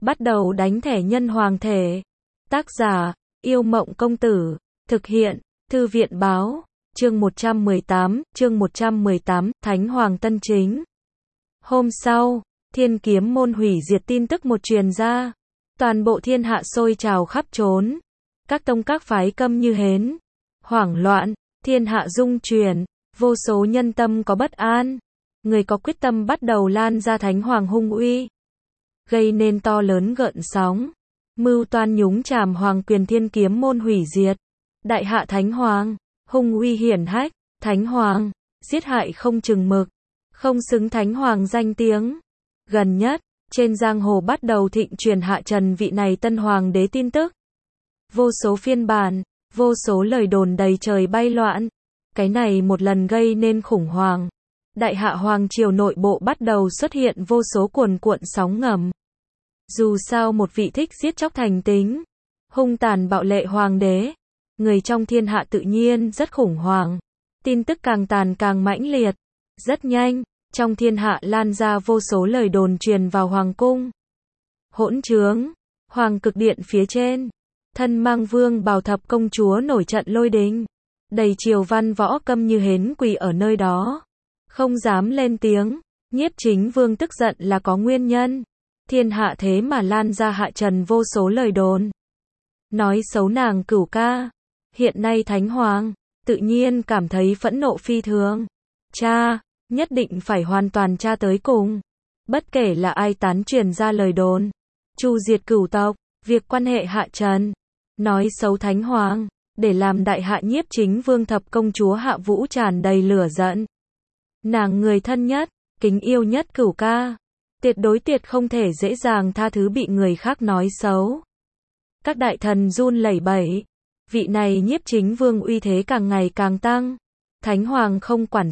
bắt đầu đánh thẻ nhân hoàng thể. Tác giả, Yêu Mộng Công Tử. Thực hiện, Thư viện Báo. Chương 118, Thánh Hoàng Tân Chính. Hôm sau, Thiên Kiếm Môn hủy diệt tin tức một truyền ra. Toàn bộ thiên hạ sôi trào khắp trốn. Các tông các phái câm như hến. Hoảng loạn, thiên hạ rung chuyển, vô số nhân tâm có bất an. Người có quyết tâm bắt đầu lan ra Thánh Hoàng hung uy, gây nên to lớn gợn sóng. Mưu toan nhúng chàm hoàng quyền Thiên Kiếm Môn hủy diệt. Đại hạ Thánh Hoàng, hung uy hiển hách, Thánh Hoàng, giết hại không chừng mực, không xứng Thánh Hoàng danh tiếng. Gần nhất, trên giang hồ bắt đầu thịnh truyền hạ trần vị này tân hoàng đế tin tức. Vô số phiên bản, vô số lời đồn đầy trời bay loạn. Cái này một lần gây nên khủng hoảng. Đại hạ hoàng triều nội bộ bắt đầu xuất hiện vô số cuồn cuộn sóng ngầm. Dù sao một vị thích giết chóc thành tính, hung tàn bạo lệ hoàng đế, người trong thiên hạ tự nhiên rất khủng hoảng. Tin tức càng tàn càng mãnh liệt. Rất nhanh, trong thiên hạ lan ra vô số lời đồn truyền vào hoàng cung. Hỗn trướng, hoàng cực điện phía trên, thân mang vương bào thập công chúa nổi trận lôi đình. Đầy triều văn võ câm như hến quỳ ở nơi đó, không dám lên tiếng. Nhiếp Chính Vương tức giận là có nguyên nhân. Thiên hạ thế mà lan ra hạ trần vô số lời đồn, nói xấu nàng cửu ca. Hiện nay Thánh Hoàng tự nhiên cảm thấy phẫn nộ phi thường. Cha, nhất định phải hoàn toàn tra tới cùng. Bất kể là ai tán truyền ra lời đồn, chu diệt cửu tộc, việc quan hệ hạ trần, nói xấu Thánh Hoàng, để làm đại hạ Nhiếp Chính Vương thập công chúa Hạ Vũ tràn đầy lửa giận. Nàng người thân nhất, kính yêu nhất cửu ca, tuyệt không thể dễ dàng tha thứ bị người khác nói xấu. Các đại thần run lẩy bẩy. Vị này Nhiếp Chính Vương uy thế càng ngày càng tăng. Thánh Hoàng không quản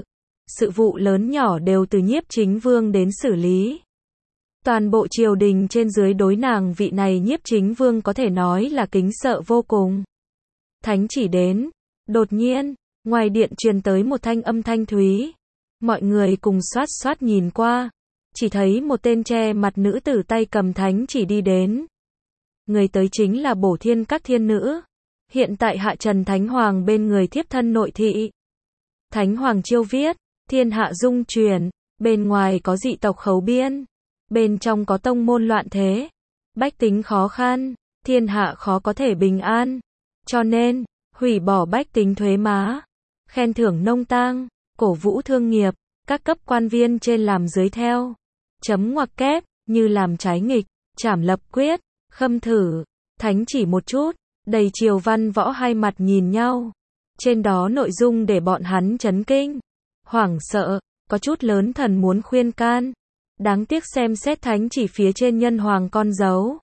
sự vụ lớn nhỏ đều từ Nhiếp Chính Vương đến xử lý. Toàn bộ triều đình trên dưới đối nàng vị này Nhiếp Chính Vương có thể nói là kính sợ vô cùng. Thánh chỉ đến, đột nhiên, ngoài điện truyền tới một thanh âm thanh thúy. Mọi người cùng xoát xoát nhìn qua, chỉ thấy một tên che mặt nữ tử tay cầm thánh chỉ đi đến. Người tới chính là Bổ Thiên các thiên nữ, hiện tại hạ trần Thánh Hoàng bên người thiếp thân nội thị. Thánh Hoàng chiêu viết, thiên hạ dung chuyển, bên ngoài có dị tộc khấu biên, bên trong có tông môn loạn thế, bách tính khó khăn, thiên hạ khó có thể bình an. Cho nên, hủy bỏ bách tính thuế má, khen thưởng nông tang, cổ vũ thương nghiệp, các cấp quan viên trên làm dưới theo. Chấm ngoặc kép, như làm trái nghịch, trảm lập quyết, khâm thử. Thánh chỉ một chút, đầy triều văn võ hai mặt nhìn nhau. Trên đó nội dung để bọn hắn chấn kinh, hoảng sợ, có chút lớn thần muốn khuyên can. Đáng tiếc xem xét thánh chỉ phía trên nhân hoàng con dấu,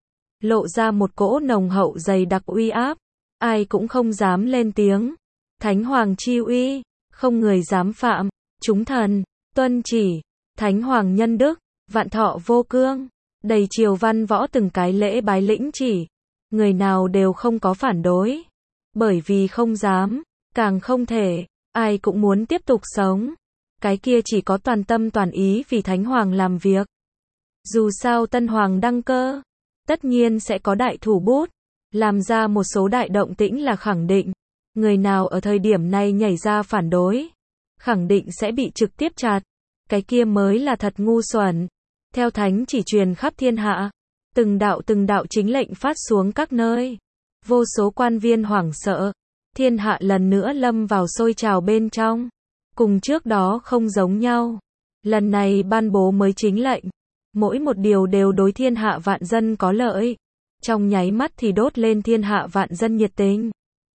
lộ ra một cỗ nồng hậu dày đặc uy áp, ai cũng không dám lên tiếng. Thánh Hoàng chi uy, không người dám phạm. Chúng thần tuân chỉ. Thánh Hoàng nhân đức, vạn thọ vô cương. Đầy triều văn võ từng cái lễ bái lĩnh chỉ, người nào đều không có phản đối, bởi vì không dám, càng không thể. Ai cũng muốn tiếp tục sống. Cái kia chỉ có toàn tâm toàn ý vì Thánh Hoàng làm việc. Dù sao tân hoàng đăng cơ, tất nhiên sẽ có đại thủ bút, làm ra một số đại động tĩnh là khẳng định. Người nào ở thời điểm này nhảy ra phản đối, khẳng định sẽ bị trực tiếp chặt. Cái kia mới là thật ngu xuẩn. Theo thánh chỉ truyền khắp thiên hạ, từng đạo chính lệnh phát xuống các nơi. Vô số quan viên hoảng sợ, thiên hạ lần nữa lâm vào sôi trào bên trong. Cùng trước đó không giống nhau. Lần này ban bố mới chính lệnh, mỗi một điều đều đối thiên hạ vạn dân có lợi. Trong nháy mắt thì đốt lên thiên hạ vạn dân nhiệt tình.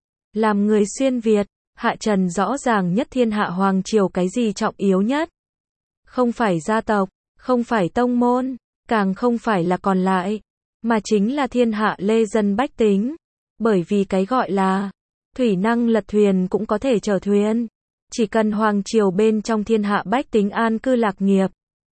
Làm người xuyên Việt, hạ trần rõ ràng nhất thiên hạ hoàng triều cái gì trọng yếu nhất. Không phải gia tộc, không phải tông môn, càng không phải là còn lại, mà chính là thiên hạ lê dân bách tính. Bởi vì cái gọi là thủy năng lật thuyền cũng có thể chở thuyền. Chỉ cần hoàng triều bên trong thiên hạ bách tính an cư lạc nghiệp,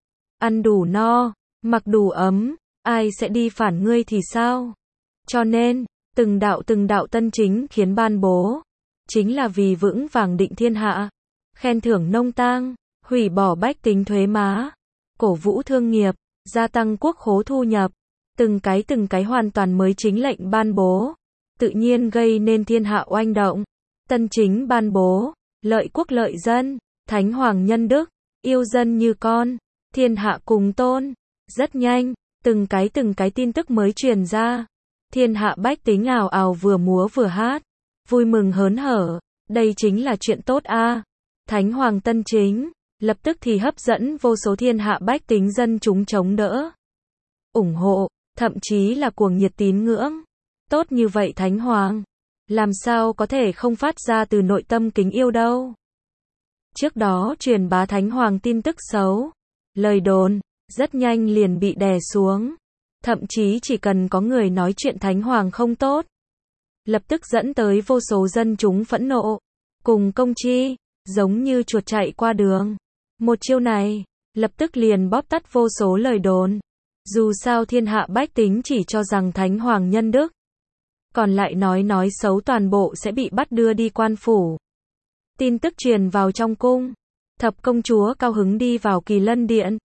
ăn đủ no, mặc đủ ấm, ai sẽ đi phản ngươi thì sao? Cho nên, từng đạo tân chính khiến ban bố, chính là vì vững vàng định thiên hạ, khen thưởng nông tang, hủy bỏ bách tính thuế má, cổ vũ thương nghiệp, gia tăng quốc khố thu nhập, từng cái hoàn toàn mới chính lệnh ban bố, tự nhiên gây nên thiên hạ oanh động. Tân chính ban bố, lợi quốc lợi dân, thánh hoàng nhân đức, yêu dân như con, thiên hạ cùng tôn. Rất nhanh, từng cái tin tức mới truyền ra. Thiên hạ bách tính ào ào vừa múa vừa hát, vui mừng hớn hở, đây chính là chuyện tốt a. Thánh hoàng tân chính, lập tức thì hấp dẫn vô số thiên hạ bách tính dân chúng chống đỡ, ủng hộ, thậm chí là cuồng nhiệt tín ngưỡng. Tốt như vậy thánh hoàng, làm sao có thể không phát ra từ nội tâm kính yêu đâu. Trước đó truyền bá thánh hoàng tin tức xấu, lời đồn, rất nhanh liền bị đè xuống. Thậm chí chỉ cần có người nói chuyện thánh hoàng không tốt, lập tức dẫn tới vô số dân chúng phẫn nộ, cùng công chi, giống như chuột chạy qua đường. Một chiêu này, lập tức liền bóp tắt vô số lời đồn. Dù sao thiên hạ bách tính chỉ cho rằng thánh hoàng nhân đức, còn lại nói xấu toàn bộ sẽ bị bắt đưa đi quan phủ. Tin tức truyền vào trong cung, thập công chúa cao hứng đi vào Kỳ Lân Điện.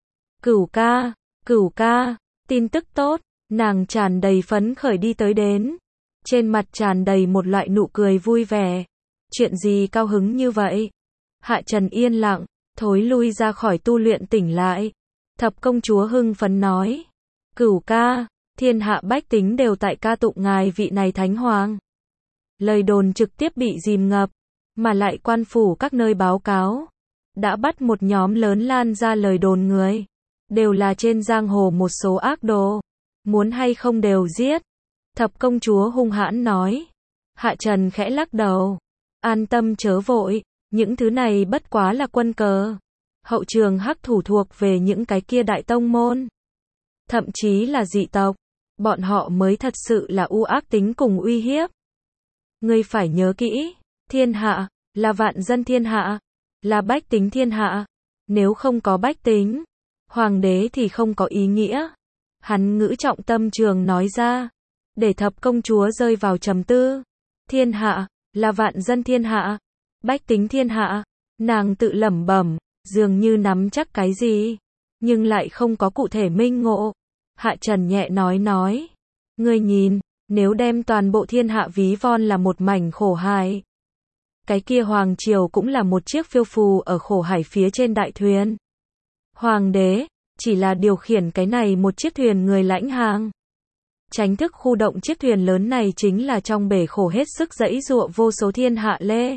Cửu ca, tin tức tốt, nàng tràn đầy phấn khởi đi tới đến. Trên mặt tràn đầy một loại nụ cười vui vẻ. Chuyện gì cao hứng như vậy? Hạ Trần yên lặng, thối lui ra khỏi tu luyện tỉnh lại. Thập công chúa hưng phấn nói. Cửu ca, thiên hạ bách tính đều tại ca tụng ngài vị này thánh hoàng. Lời đồn trực tiếp bị dìm ngập, mà lại quan phủ các nơi báo cáo. Đã bắt một nhóm lớn lan ra lời đồn người. Đều là trên giang hồ một số ác đồ. Muốn hay không đều giết. Thập công chúa hung hãn nói. Hạ Trần khẽ lắc đầu. An tâm chớ vội, những thứ này bất quá là quân cờ. Hậu trường hắc thủ thuộc về những cái kia đại tông môn. Thậm chí là dị tộc. Bọn họ mới thật sự là u ác tính cùng uy hiếp. Ngươi phải nhớ kỹ, thiên hạ, là vạn dân thiên hạ, là bách tính thiên hạ. Nếu không có bách tính, hoàng đế thì không có ý nghĩa. Hắn ngữ trọng tâm trường nói ra, để thập công chúa rơi vào trầm tư. Thiên hạ, là vạn dân thiên hạ, bách tính thiên hạ. Nàng tự lẩm bẩm, dường như nắm chắc cái gì, nhưng lại không có cụ thể minh ngộ. Hạ Trần nhẹ nói, ngươi nhìn, nếu đem toàn bộ thiên hạ ví von là một mảnh khổ hải, cái kia hoàng triều cũng là một chiếc phiêu phù ở khổ hải phía trên đại thuyền. Hoàng đế, chỉ là điều khiển cái này một chiếc thuyền người lãnh hàng. Tránh thức khu động chiếc thuyền lớn này chính là trong bể khổ hết sức giãy giụa vô số thiên hạ lê.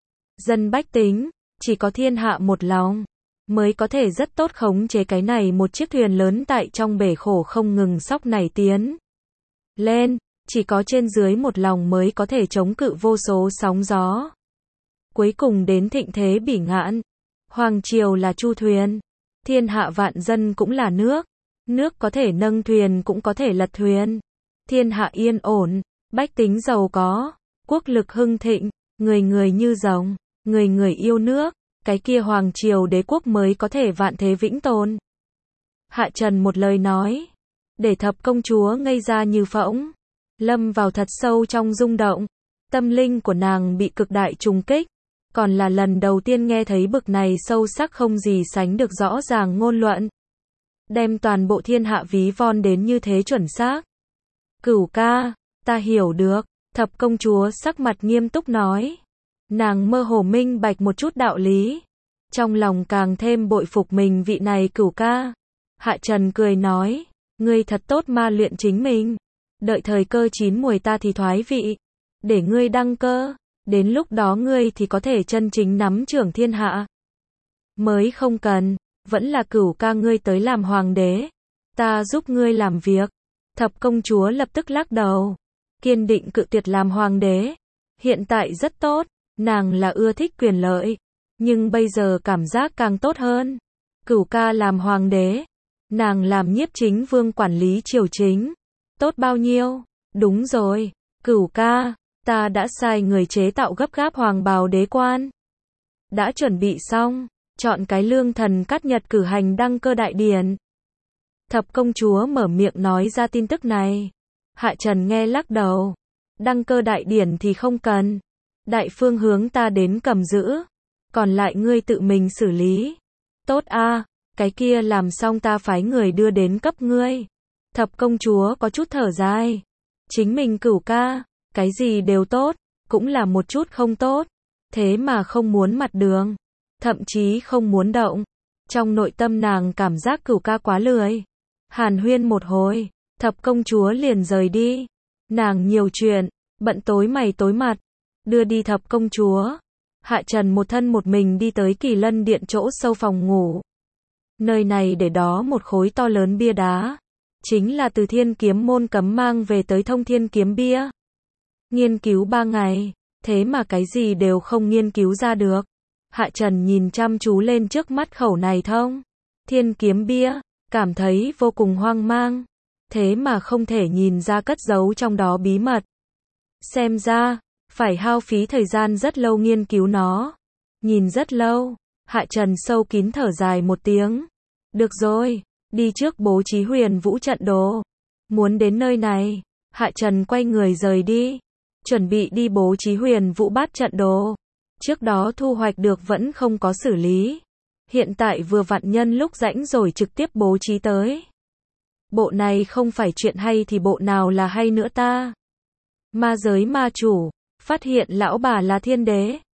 Dân bách tính, chỉ có thiên hạ một lòng, mới có thể rất tốt khống chế cái này một chiếc thuyền lớn tại trong bể khổ không ngừng sóc nảy tiến lên, chỉ có trên dưới một lòng mới có thể chống cự vô số sóng gió. Cuối cùng đến thịnh thế bỉ ngạn, hoàng triều là chu thuyền, thiên hạ vạn dân cũng là nước, nước có thể nâng thuyền cũng có thể lật thuyền. Thiên hạ yên ổn, bách tính giàu có, quốc lực hưng thịnh, người người như rồng, người người yêu nước, cái kia hoàng triều đế quốc mới có thể vạn thế vĩnh tồn. Hạ Trần một lời nói, để thập công chúa ngây ra như phỗng, lâm vào thật sâu trong rung động, tâm linh của nàng bị cực đại trùng kích, còn là lần đầu tiên nghe thấy bực này sâu sắc không gì sánh được rõ ràng ngôn luận. Đem toàn bộ thiên hạ ví von đến như thế chuẩn xác. Cửu ca, ta hiểu được, thập công chúa sắc mặt nghiêm túc nói. Nàng mơ hồ minh bạch một chút đạo lý, trong lòng càng thêm bội phục mình vị này cửu ca. Hạ Trần cười nói, ngươi thật tốt ma luyện chính mình, đợi thời cơ chín muồi ta thì thoái vị, để ngươi đăng cơ, đến lúc đó ngươi thì có thể chân chính nắm trưởng thiên hạ. Mới không cần, vẫn là cửu ca ngươi tới làm hoàng đế, ta giúp ngươi làm việc. Thập công chúa lập tức lắc đầu, kiên định cự tuyệt làm hoàng đế. Hiện tại rất tốt, nàng là ưa thích quyền lợi, nhưng bây giờ cảm giác càng tốt hơn. Cửu ca làm hoàng đế, nàng làm nhiếp chính vương quản lý triều chính, tốt bao nhiêu? Đúng rồi, cửu ca, ta đã sai người chế tạo gấp gáp hoàng bào đế quan. Đã chuẩn bị xong, chọn cái lương thần cát nhật cử hành đăng cơ đại điển. Thập công chúa mở miệng nói ra tin tức này. Hạ Trần nghe lắc đầu. Đăng cơ đại điển thì không cần. Đại phương hướng ta đến cầm giữ. Còn lại ngươi tự mình xử lý. Tốt a, cái kia làm xong ta phái người đưa đến cấp ngươi. Thập công chúa có chút thở dài. Chính mình Cửu ca, cái gì đều tốt, cũng là một chút không tốt. Thế mà không muốn mặt đường. Thậm chí không muốn động. Trong nội tâm nàng cảm giác Cửu ca quá lười. Hàn huyên một hồi, thập công chúa liền rời đi. Nàng nhiều chuyện, bận tối mày tối mặt. Đưa đi thập công chúa. Hạ Trần một thân một mình đi tới Kỳ Lân Điện chỗ sâu phòng ngủ. Nơi này để đó một khối to lớn bia đá. Chính là từ Thiên Kiếm Môn cấm mang về tới Thông Thiên Kiếm bia. Nghiên cứu 3 ngày, thế mà cái gì đều không nghiên cứu ra được. Hạ Trần nhìn chăm chú lên trước mắt khẩu này Thông Thiên Kiếm bia, cảm thấy vô cùng hoang mang. Thế mà không thể nhìn ra cất giấu trong đó bí mật. Xem ra, phải hao phí thời gian rất lâu nghiên cứu nó. Nhìn rất lâu, Hạ Trần sâu kín thở dài một tiếng. Được rồi, đi trước bố trí Huyền Vũ trận đồ. Muốn đến nơi này, Hạ Trần quay người rời đi. Chuẩn bị đi bố trí Huyền Vũ bát trận đồ. Trước đó thu hoạch được vẫn không có xử lý. Hiện tại vừa vặn nhân lúc rảnh rồi trực tiếp bố trí tới. Bộ này không phải chuyện hay thì bộ nào là hay nữa ta? Ma giới ma chủ, phát hiện lão bà là thiên đế.